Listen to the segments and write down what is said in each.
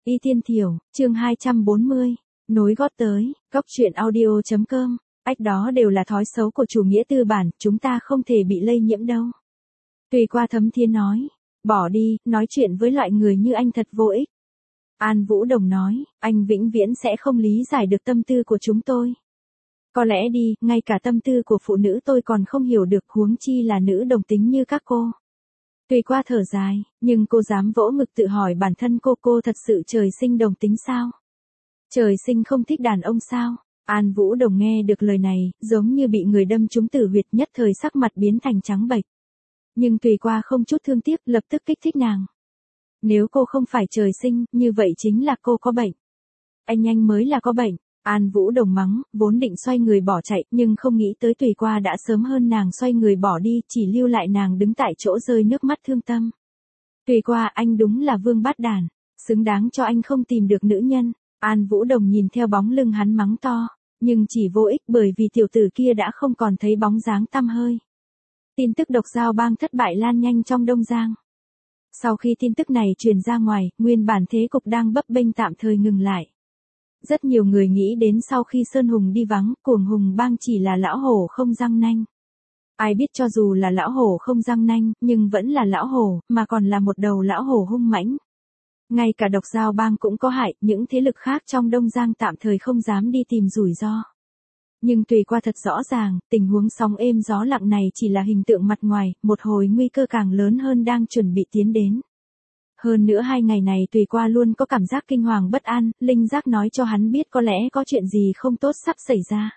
Y Tiên Thiểu, chương 240, nối gót tới, góc truyện audio.com, ách đó đều là thói xấu của chủ nghĩa tư bản, chúng ta không thể bị lây nhiễm đâu. Tùy Qua thấm thía nói, bỏ đi, nói chuyện với loại người như anh thật vô ích. An Vũ Đồng nói, anh vĩnh viễn sẽ không lý giải được tâm tư của chúng tôi. Có lẽ đi, ngay cả tâm tư của phụ nữ tôi còn không hiểu được, huống chi là nữ đồng tính như các cô. Tùy Qua thở dài, nhưng cô dám vỗ ngực tự hỏi bản thân cô thật sự trời sinh đồng tính sao? Trời sinh không thích đàn ông sao? An Vũ Đồng nghe được lời này, giống như bị người đâm trúng tử huyệt, nhất thời sắc mặt biến thành trắng bệch. Nhưng Tùy Qua không chút thương tiếc, lập tức kích thích nàng. Nếu cô không phải trời sinh, như vậy chính là cô có bệnh. Anh mới là có bệnh. An Vũ Đồng mắng, vốn định xoay người bỏ chạy, nhưng không nghĩ tới Tùy Qua đã sớm hơn nàng xoay người bỏ đi, chỉ lưu lại nàng đứng tại chỗ rơi nước mắt thương tâm. Tùy Qua, anh đúng là vương bát đàn, xứng đáng cho anh không tìm được nữ nhân. An Vũ Đồng nhìn theo bóng lưng hắn mắng to, nhưng chỉ vô ích bởi vì tiểu tử kia đã không còn thấy bóng dáng tăm hơi. Tin tức độc giao bang thất bại lan nhanh trong Đông Giang. Sau khi tin tức này truyền ra ngoài, nguyên bản thế cục đang bấp bênh tạm thời ngừng lại. Rất nhiều người nghĩ đến sau khi Sơn Hùng đi vắng, Cuồng Hùng bang chỉ là lão hổ không răng nanh. Ai biết cho dù là lão hổ không răng nanh, nhưng vẫn là lão hổ, mà còn là một đầu lão hổ hung mãnh. Ngay cả độc giao bang cũng có hại, những thế lực khác trong Đông Giang tạm thời không dám đi tìm rủi ro. Nhưng Tùy Qua thật rõ ràng, tình huống sóng êm gió lặng này chỉ là hình tượng mặt ngoài, một hồi nguy cơ càng lớn hơn đang chuẩn bị tiến đến. Hơn nữa 2 ngày này Tùy Qua luôn có cảm giác kinh hoàng bất an, linh giác nói cho hắn biết có lẽ có chuyện gì không tốt sắp xảy ra.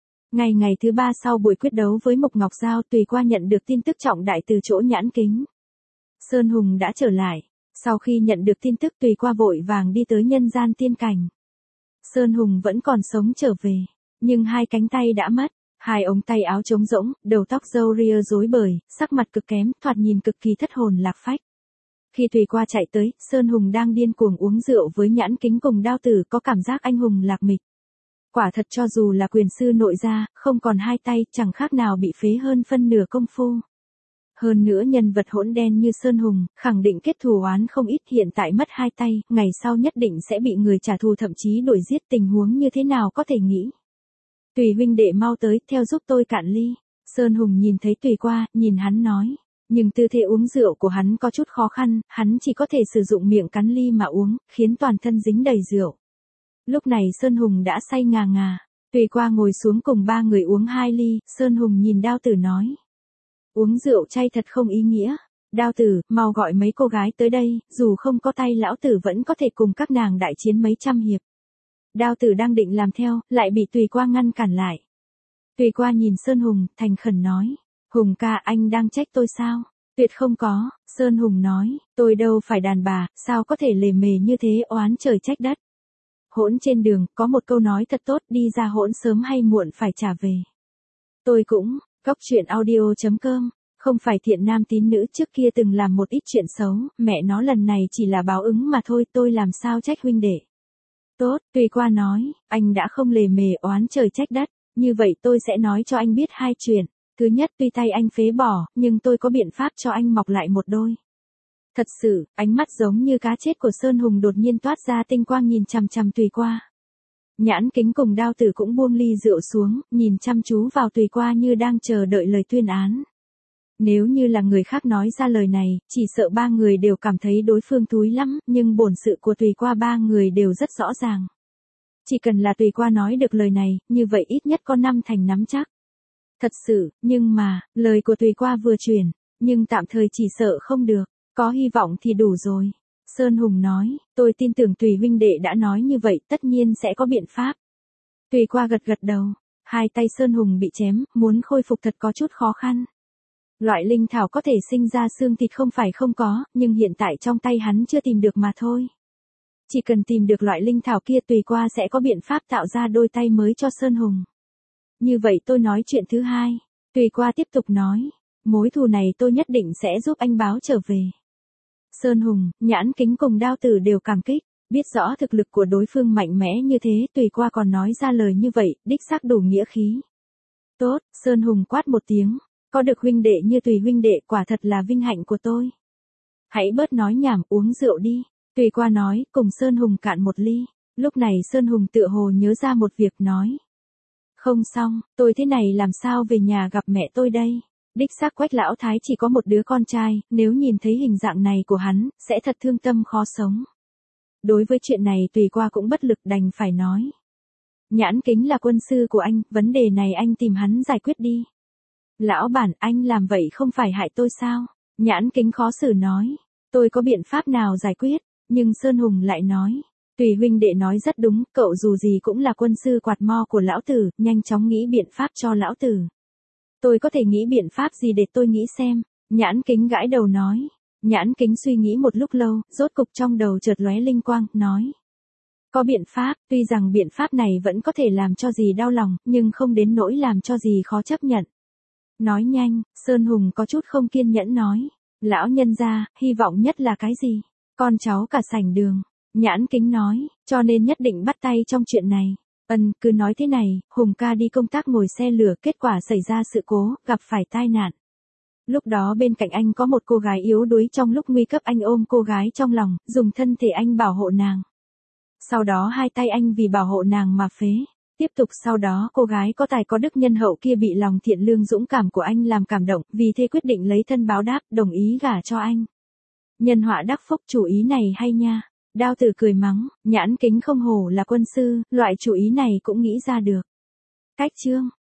Ngày thứ 3 sau buổi quyết đấu với Mộc Ngọc Giao, Tùy Qua nhận được tin tức trọng đại từ chỗ Nhãn Kính. Sơn Hùng đã trở lại. Sau khi nhận được tin tức, Tùy Qua vội vàng đi tới nhân gian tiên cảnh. Sơn Hùng vẫn còn sống trở về, nhưng 2 cánh tay đã mất, 2 ống tay áo trống rỗng, đầu tóc râu ria rối bời, sắc mặt cực kém, thoạt nhìn cực kỳ thất hồn lạc phách. Khi Tùy Qua chạy tới, Sơn Hùng đang điên cuồng uống rượu với Nhãn Kính cùng Đao Tử, có cảm giác anh hùng lạc mịch. Quả thật cho dù là quyền sư nội gia, không còn 2 tay, chẳng khác nào bị phế hơn phân nửa công phu. Hơn nữa nhân vật hỗn đen như Sơn Hùng, khẳng định kết thù oán không ít, hiện tại mất 2 tay, ngày sau nhất định sẽ bị người trả thù, thậm chí đuổi giết, tình huống như thế nào có thể nghĩ. Tùy huynh đệ mau tới, theo giúp tôi cạn ly. Sơn Hùng nhìn thấy Tùy Qua, nhìn hắn nói. Nhưng tư thế uống rượu của hắn có chút khó khăn, hắn chỉ có thể sử dụng miệng cắn ly mà uống, khiến toàn thân dính đầy rượu. Lúc này Sơn Hùng đã say ngà ngà. Tùy Qua ngồi xuống cùng 3 người uống 2 ly, Sơn Hùng nhìn Đao Tử nói. Uống rượu chay thật không ý nghĩa. Đao Tử, mau gọi mấy cô gái tới đây, dù không có tay lão tử vẫn có thể cùng các nàng đại chiến mấy trăm hiệp. Đao Tử đang định làm theo, lại bị Tùy Qua ngăn cản lại. Tùy Qua nhìn Sơn Hùng, thành khẩn nói. Hùng ca, anh đang trách tôi sao? Tuyệt không có. Sơn Hùng nói, tôi đâu phải đàn bà, sao có thể lề mề như thế, oán trời trách đất. Hỗn trên đường, có một câu nói thật tốt, đi ra hỗn sớm hay muộn phải trả về. Tôi cũng, góc truyện audio.com, không phải thiện nam tín nữ, trước kia từng làm một ít chuyện xấu, mẹ nó lần này chỉ là báo ứng mà thôi, tôi làm sao trách huynh đệ. Tốt, Tùy Qua nói, anh đã không lề mề oán trời trách đất, như vậy tôi sẽ nói cho anh biết 2 chuyện. Thứ nhất, tuy tay anh phế bỏ, nhưng tôi có biện pháp cho anh mọc lại một đôi. Thật sự, ánh mắt giống như cá chết của Sơn Hùng đột nhiên toát ra tinh quang nhìn chằm chằm Tùy Qua. Nhãn Kính cùng Đao Tử cũng buông ly rượu xuống, nhìn chăm chú vào Tùy Qua như đang chờ đợi lời tuyên án. Nếu như là người khác nói ra lời này, chỉ sợ 3 người đều cảm thấy đối phương thúi lắm, nhưng bổn sự của Tùy Qua 3 người đều rất rõ ràng. Chỉ cần là Tùy Qua nói được lời này, như vậy ít nhất có 5 thành nắm chắc. Thật sự, nhưng mà, lời của Tùy Qua vừa truyền, nhưng tạm thời chỉ sợ không được, có hy vọng thì đủ rồi. Sơn Hùng nói, tôi tin tưởng Tùy huynh đệ đã nói như vậy, tất nhiên sẽ có biện pháp. Tùy Qua gật gật đầu, 2 tay Sơn Hùng bị chém, muốn khôi phục thật có chút khó khăn. Loại linh thảo có thể sinh ra xương thịt không phải không có, nhưng hiện tại trong tay hắn chưa tìm được mà thôi. Chỉ cần tìm được loại linh thảo kia, Tùy Qua sẽ có biện pháp tạo ra đôi tay mới cho Sơn Hùng. Như vậy tôi nói chuyện thứ 2. Tùy Qua tiếp tục nói, mối thù này tôi nhất định sẽ giúp anh báo trở về. Sơn Hùng, Nhãn Kính cùng Đao Tử đều cảm kích, biết rõ thực lực của đối phương mạnh mẽ như thế, Tùy Qua còn nói ra lời như vậy, đích xác đủ nghĩa khí. Tốt, Sơn Hùng quát một tiếng, có được huynh đệ như Tùy huynh đệ quả thật là vinh hạnh của tôi. Hãy bớt nói nhảm, uống rượu đi. Tùy qua nói, cùng Sơn Hùng cạn một ly. Lúc này Sơn Hùng tựa hồ nhớ ra một việc nói. Không xong, tôi thế này làm sao về nhà gặp mẹ tôi đây? Đích xác Quách lão thái chỉ có một đứa con trai, nếu nhìn thấy hình dạng này của hắn, sẽ thật thương tâm khó sống. Đối với chuyện này Tùy qua cũng bất lực đành phải nói. Nhãn Kính là quân sư của anh, vấn đề này anh tìm hắn giải quyết đi. Lão bản, anh làm vậy không phải hại tôi sao? Nhãn Kính khó xử nói. Tôi có biện pháp nào giải quyết? Nhưng Sơn Hùng lại nói. Tùy huynh đệ nói rất đúng, cậu dù gì cũng là quân sư quạt mo của lão tử, nhanh chóng nghĩ biện pháp cho lão tử. Tôi có thể nghĩ biện pháp gì để tôi nghĩ xem? Nhãn Kính gãi đầu nói. Nhãn Kính suy nghĩ một lúc lâu, rốt cục trong đầu chợt lóe linh quang, nói. Có biện pháp, tuy rằng biện pháp này vẫn có thể làm cho dì đau lòng, nhưng không đến nỗi làm cho dì khó chấp nhận. Nói nhanh, Sơn Hùng có chút không kiên nhẫn nói. Lão nhân gia, hy vọng nhất là cái gì? Con cháu cả sảnh đường. Nhãn Kính nói, cho nên nhất định bắt tay trong chuyện này. Cứ nói thế này, Hùng ca đi công tác ngồi xe lửa, kết quả xảy ra sự cố, gặp phải tai nạn. Lúc đó bên cạnh anh có một cô gái yếu đuối, trong lúc nguy cấp anh ôm cô gái trong lòng, dùng thân thể anh bảo hộ nàng. Sau đó hai tay anh vì bảo hộ nàng mà phế. Tiếp tục sau đó cô gái có tài có đức nhân hậu kia bị lòng thiện lương dũng cảm của anh làm cảm động, vì thế quyết định lấy thân báo đáp, đồng ý gả cho anh. Nhân họa đắc phúc, chủ ý này hay nha. Đao Tử cười mắng, Nhãn Kính không hổ là quân sư, loại chủ ý này cũng nghĩ ra được. Cách chương